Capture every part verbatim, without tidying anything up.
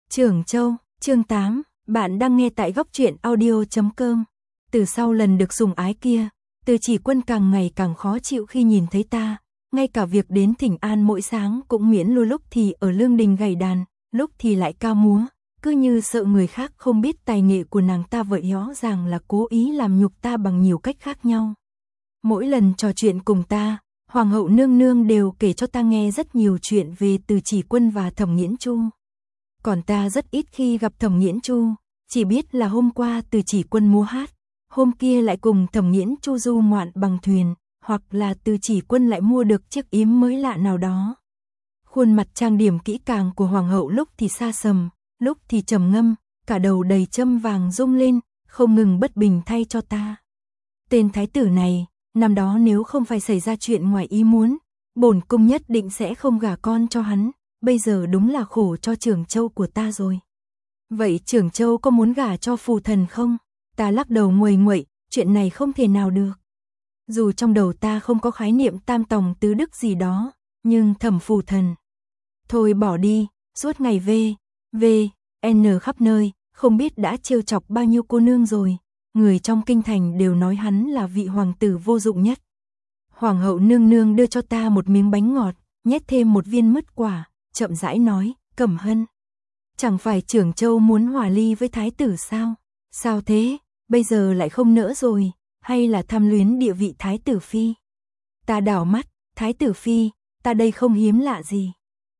Trưởng Châu, chương tám, bạn đang nghe tại góc truyện audio chấm com. Từ sau lần được sủng ái kia, Từ Chỉ Quân càng ngày càng khó chịu khi nhìn thấy ta, ngay cả việc đến thỉnh an mỗi sáng cũng miễn lui, lúc thì ở lương đình gảy đàn, lúc thì lại ca múa, cứ như sợ người khác không biết tài nghệ của nàng ta vậy, rõ ràng là cố ý làm nhục ta bằng nhiều cách khác nhau. Mỗi lần trò chuyện cùng ta, Hoàng hậu nương nương đều kể cho ta nghe rất nhiều chuyện về Từ Chỉ Quân và Thẩm Nghiễn Chu. Còn ta rất ít khi gặp Thẩm Nghiễn Chu, chỉ biết là hôm qua Từ Chỉ Quân múa hát, hôm kia lại cùng Thẩm Nghiễn Chu du ngoạn bằng thuyền, hoặc là Từ Chỉ Quân lại mua được chiếc yếm mới lạ nào đó. Khuôn mặt trang điểm kỹ càng của Hoàng hậu lúc thì xa sầm, lúc thì trầm ngâm, cả đầu đầy châm vàng rung lên, không ngừng bất bình thay cho ta. Tên thái tử này, năm đó nếu không phải xảy ra chuyện ngoài ý muốn, bổn cung nhất định sẽ không gả con cho hắn, bây giờ đúng là khổ cho Trưởng Châu của ta rồi. Vậy Trưởng Châu có muốn gả cho phù thần không? Ta lắc đầu nguầy nguậy, chuyện này không thể nào được. Dù trong đầu ta không có khái niệm tam tòng tứ đức gì đó, nhưng Thẩm phù thần. Thôi bỏ đi, suốt ngày về, về, n khắp nơi, không biết đã trêu chọc bao nhiêu cô nương rồi. Người trong kinh thành đều nói hắn là vị hoàng tử vô dụng nhất. Hoàng hậu nương nương đưa cho ta một miếng bánh ngọt, nhét thêm một viên mứt quả, chậm rãi nói, Cẩm Hân. Chẳng phải Trưởng Châu muốn hòa ly với thái tử sao? Sao thế, bây giờ lại không nỡ rồi, hay là tham luyến địa vị thái tử phi? Ta đảo mắt, thái tử phi, ta đây không hiếm lạ gì.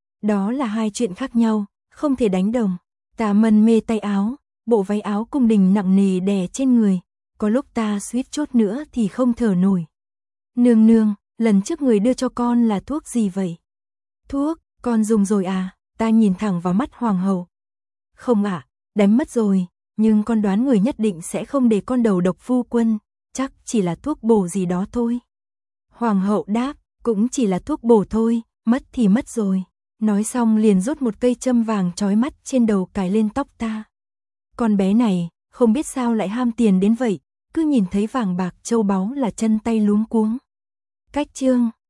Đó là hai chuyện khác nhau, không thể đánh đồng. Ta mân mê tay áo, bộ váy áo cung đình nặng nề đè trên người, có lúc ta suýt chốt nữa thì không thở nổi. Nương nương, lần trước người đưa cho con là thuốc gì vậy? Thuốc, con dùng rồi à? Ta nhìn thẳng vào mắt Hoàng hậu. Không ạ, à, đánh mất rồi, nhưng con đoán người nhất định sẽ không để con đầu độc phu quân, chắc chỉ là thuốc bổ gì đó thôi. Hoàng hậu đáp, cũng chỉ là thuốc bổ thôi, mất thì mất rồi. Nói xong liền rút một cây châm vàng chói mắt trên đầu cài lên tóc ta. Con bé này, không biết sao lại ham tiền đến vậy, cứ nhìn thấy vàng bạc châu báu là chân tay luống cuống. Cách chương